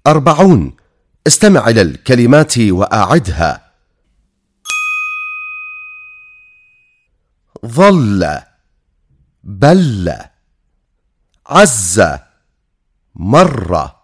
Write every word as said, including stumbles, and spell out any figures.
أربعون. استمع إلى الكلمات وأعدها. ظل، بل، عز، مر.